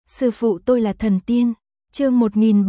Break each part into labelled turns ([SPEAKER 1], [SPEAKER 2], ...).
[SPEAKER 1] Sư phụ tôi là thần tiên. Chương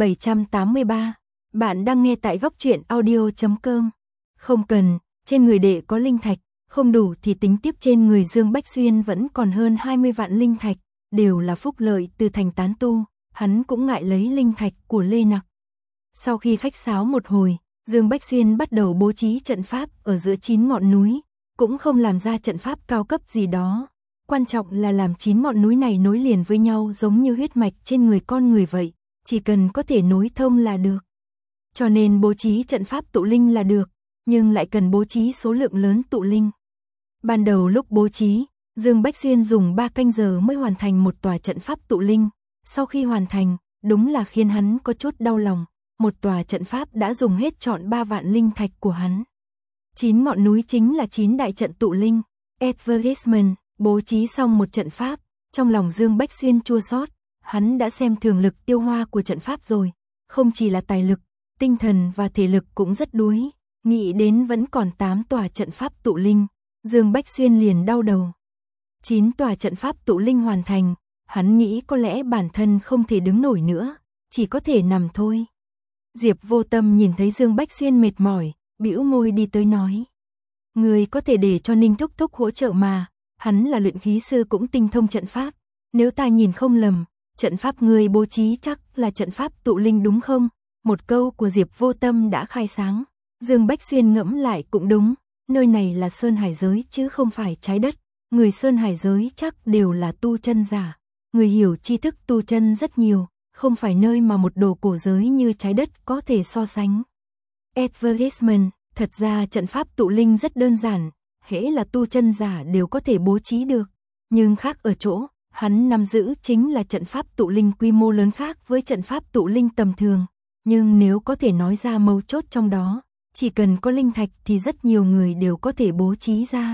[SPEAKER 1] 1783. Bạn đang nghe tại góc truyện audio.com. Không cần, trên người đệ có linh thạch, không đủ thì tính tiếp trên người Dương Bách Xuyên vẫn còn hơn 20 vạn linh thạch, đều là phúc lợi từ thành tán tu, hắn cũng ngại lấy linh thạch của Lê Nặc. Sau khi khách sáo một hồi, Dương Bách Xuyên bắt đầu bố trí trận pháp ở giữa 9 ngọn núi, cũng không làm ra trận pháp cao cấp gì đó. Quan trọng là làm 9 ngọn núi này nối liền với nhau giống như huyết mạch trên người con người vậy, chỉ cần có thể nối thông là được. Cho nên bố trí trận pháp tụ linh là được, nhưng lại cần bố trí số lượng lớn tụ linh. Ban đầu lúc bố trí, Dương Bách Xuyên dùng 3 canh giờ mới hoàn thành một tòa trận pháp tụ linh. Sau khi hoàn thành, đúng là khiến hắn có chút đau lòng, một tòa trận pháp đã dùng hết trọn 3 vạn linh thạch của hắn. 9 ngọn núi chính là 9 đại trận tụ linh. Advertisement, bố trí xong một trận pháp, trong lòng Dương Bách Xuyên chua xót, hắn đã xem thường lực tiêu hoa của trận pháp rồi, không chỉ là tài lực, tinh thần và thể lực cũng rất đuối, nghĩ đến vẫn còn 8 tòa trận pháp tụ linh, Dương Bách Xuyên liền đau đầu. 9 tòa trận pháp tụ linh hoàn thành, hắn nghĩ có lẽ bản thân không thể đứng nổi nữa, chỉ có thể nằm thôi. Diệp Vô Tâm nhìn thấy Dương Bách Xuyên mệt mỏi, bĩu môi đi tới nói: "Người có thể để cho Ninh Thúc Thúc hỗ trợ mà, hắn là luyện khí sư cũng tinh thông trận pháp, nếu ta nhìn không lầm, trận pháp người bố trí chắc là trận pháp tụ linh đúng không?" Một câu của Diệp Vô Tâm đã khai sáng. Dương Bách Xuyên ngẫm lại cũng đúng, nơi này là Sơn Hải giới chứ không phải trái đất, người Sơn Hải giới chắc đều là tu chân giả, người hiểu tri thức tu chân rất nhiều, không phải nơi mà một đồ cổ giới như trái đất có thể so sánh. Advertisement, thật ra trận pháp tụ linh rất đơn giản, hễ là tu chân giả đều có thể bố trí được, nhưng khác ở chỗ, hắn nắm giữ chính là trận pháp tụ linh quy mô lớn khác với trận pháp tụ linh tầm thường, nhưng nếu có thể nói ra mấu chốt trong đó, chỉ cần có linh thạch thì rất nhiều người đều có thể bố trí ra.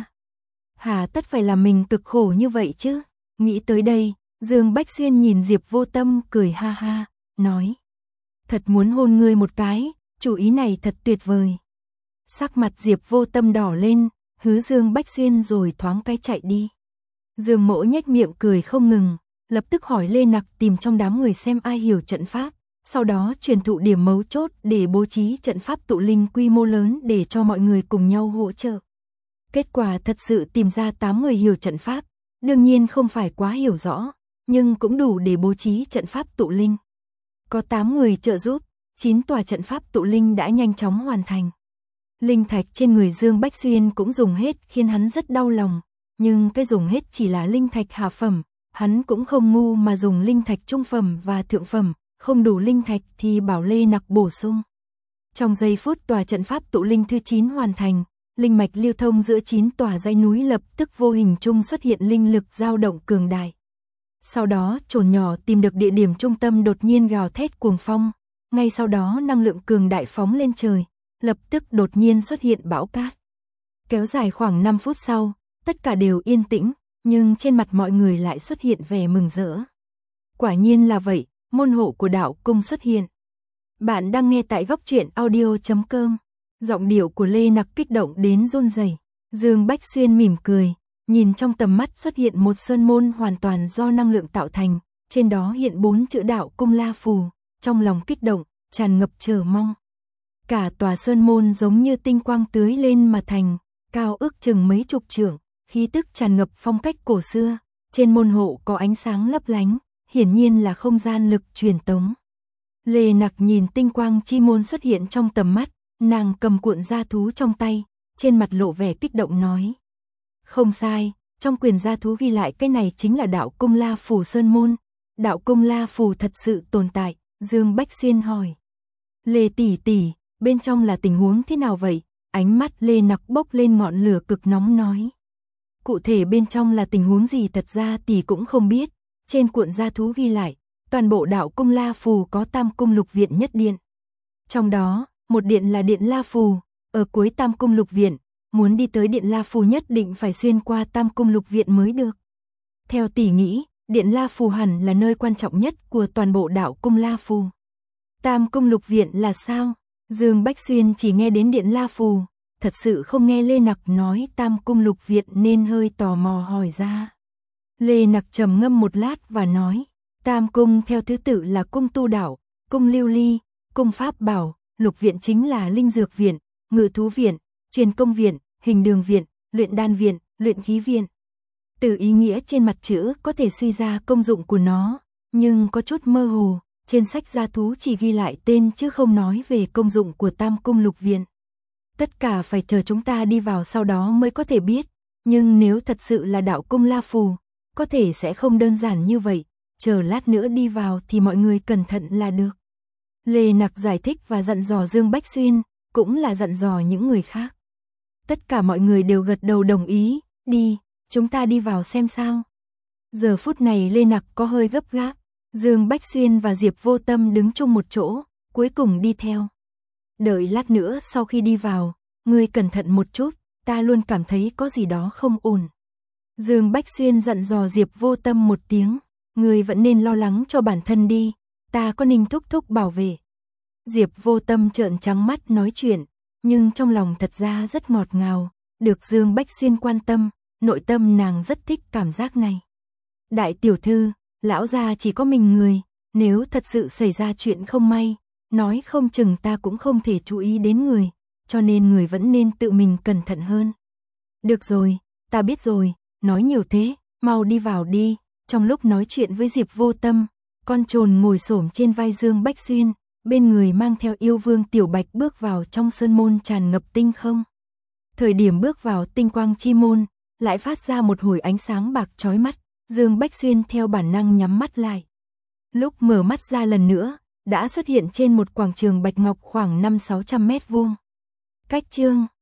[SPEAKER 1] Hà tất phải làm mình cực khổ như vậy chứ? Nghĩ tới đây, Dương Bách Xuyên nhìn Diệp Vô Tâm cười ha ha, nói: "Thật muốn hôn ngươi một cái, chủ ý này thật tuyệt vời." Sắc mặt Diệp Vô Tâm đỏ lên, hứ Dương Bách Xuyên rồi thoáng cái chạy đi. Dương Mỗ nhếch miệng cười không ngừng, lập tức hỏi Lê Nặc tìm trong đám người xem ai hiểu trận pháp, sau đó truyền thụ điểm mấu chốt để bố trí trận pháp tụ linh quy mô lớn để cho mọi người cùng nhau hỗ trợ. Kết quả thật sự tìm ra 8 người hiểu trận pháp, đương nhiên không phải quá hiểu rõ, nhưng cũng đủ để bố trí trận pháp tụ linh. Có 8 người trợ giúp, 9 tòa trận pháp tụ linh đã nhanh chóng hoàn thành. Linh thạch trên người Dương Bách Xuyên cũng dùng hết khiến hắn rất đau lòng, nhưng cái dùng hết chỉ là linh thạch hạ phẩm, hắn cũng không ngu mà dùng linh thạch trung phẩm và thượng phẩm, không đủ linh thạch thì bảo Lê Nặc bổ sung. Trong giây phút tòa trận pháp tụ linh thứ 9 hoàn thành, linh mạch lưu thông giữa 9 tòa dãy núi lập tức vô hình chung xuất hiện linh lực dao động cường đại. Sau đó chồn nhỏ tìm được địa điểm trung tâm đột nhiên gào thét cuồng phong, ngay sau đó năng lượng cường đại phóng lên trời, lập tức đột nhiên xuất hiện bão cát. Kéo dài khoảng 5 phút sau, tất cả đều yên tĩnh, nhưng trên mặt mọi người lại xuất hiện vẻ mừng rỡ. Quả nhiên là vậy, môn hộ của đạo cung xuất hiện. Bạn đang nghe tại góc truyện audio.com. Giọng điệu của Lê Nặc kích động đến run rẩy. Dương Bách Xuyên mỉm cười, nhìn trong tầm mắt xuất hiện một sơn môn hoàn toàn do năng lượng tạo thành, trên đó hiện 4 chữ đạo cung La Phù, trong lòng kích động, tràn ngập chờ mong. Cả tòa sơn môn giống như tinh quang tưới lên mà thành, cao ước chừng mấy chục trượng, khí tức tràn ngập phong cách cổ xưa, trên môn hộ có ánh sáng lấp lánh, hiển nhiên là không gian lực truyền tống. Lê Nặc nhìn tinh quang chi môn xuất hiện trong tầm mắt, nàng cầm cuộn gia thú trong tay, trên mặt lộ vẻ kích động nói: "Không sai, trong quyển gia thú ghi lại cái này chính là đạo cung La Phù sơn môn." Đạo cung La Phù thật sự tồn tại? Dương Bách Xuyên hỏi. "Lê tỷ tỷ, bên trong là tình huống thế nào vậy?" Ánh mắt Lê Nặc bốc lên ngọn lửa cực nóng nói: "Cụ thể bên trong là tình huống gì thật ra tỷ cũng không biết, trên cuộn gia thú ghi lại, toàn bộ đạo cung La Phù có tam cung lục viện nhất điện. Trong đó, một điện là điện La Phù, ở cuối tam cung lục viện, muốn đi tới điện La Phù nhất định phải xuyên qua tam cung lục viện mới được. Theo tỷ nghĩ, điện La Phù hẳn là nơi quan trọng nhất của toàn bộ đạo cung La Phù." Tam cung lục viện là sao? Dương Bách Xuyên chỉ nghe đến điện La Phù, thật sự không nghe Lê Nặc nói tam cung lục viện nên hơi tò mò hỏi ra. Lê Nặc trầm ngâm một lát và nói: Tam cung theo thứ tự là cung tu đạo, cung lưu ly, cung pháp bảo, lục viện chính là linh dược viện, ngự thú viện, truyền công viện, hình đường viện, luyện đan viện, luyện khí viện. Từ ý nghĩa trên mặt chữ có thể suy ra công dụng của nó, nhưng có chút mơ hồ, trên sách gia thú chỉ ghi lại tên chứ không nói về công dụng của Tam cung lục viện. Tất cả phải chờ chúng ta đi vào sau đó mới có thể biết, nhưng nếu thật sự là đạo cung La Phù, có thể sẽ không đơn giản như vậy, chờ lát nữa đi vào thì mọi người cẩn thận là được. Lê Nặc giải thích và dặn dò Dương Bách Xuyên, cũng là dặn dò những người khác. Tất cả mọi người đều gật đầu đồng ý, đi, chúng ta đi vào xem sao. Giờ phút này Lê Nặc có hơi gấp gáp, Dương Bách Xuyên và Diệp Vô Tâm đứng chung một chỗ, cuối cùng đi theo. Đợi lát nữa sau khi đi vào, ngươi cẩn thận một chút, ta luôn cảm thấy có gì đó không ổn. Dương Bách Xuyên dặn dò Diệp Vô Tâm một tiếng, ngươi vẫn nên lo lắng cho bản thân đi, ta có Ninh thúc thúc bảo vệ. Diệp Vô Tâm trợn trắng mắt nói chuyện, nhưng trong lòng thật ra rất ngọt ngào, được Dương Bách Xuyên quan tâm, nội tâm nàng rất thích cảm giác này. Đại tiểu thư, lão gia chỉ có mình người, nếu thật sự xảy ra chuyện không may, nói không chừng ta cũng không thể chú ý đến người, cho nên người vẫn nên tự mình cẩn thận hơn. Được rồi, ta biết rồi, nói nhiều thế, mau đi vào đi. Trong lúc nói chuyện với Diệp Vô Tâm, con trồn ngồi xổm trên vai Dương Bách Xuyên, bên người mang theo yêu vương Tiểu Bạch bước vào trong sơn môn tràn ngập tinh không. Thời điểm bước vào tinh quang chi môn, lại phát ra một hồi ánh sáng bạc chói mắt, Dương Bách Xuyên theo bản năng nhắm mắt lại. Lúc mở mắt ra lần nữa, đã xuất hiện trên một quảng trường bạch ngọc khoảng 500-600 mét vuông. Cách chương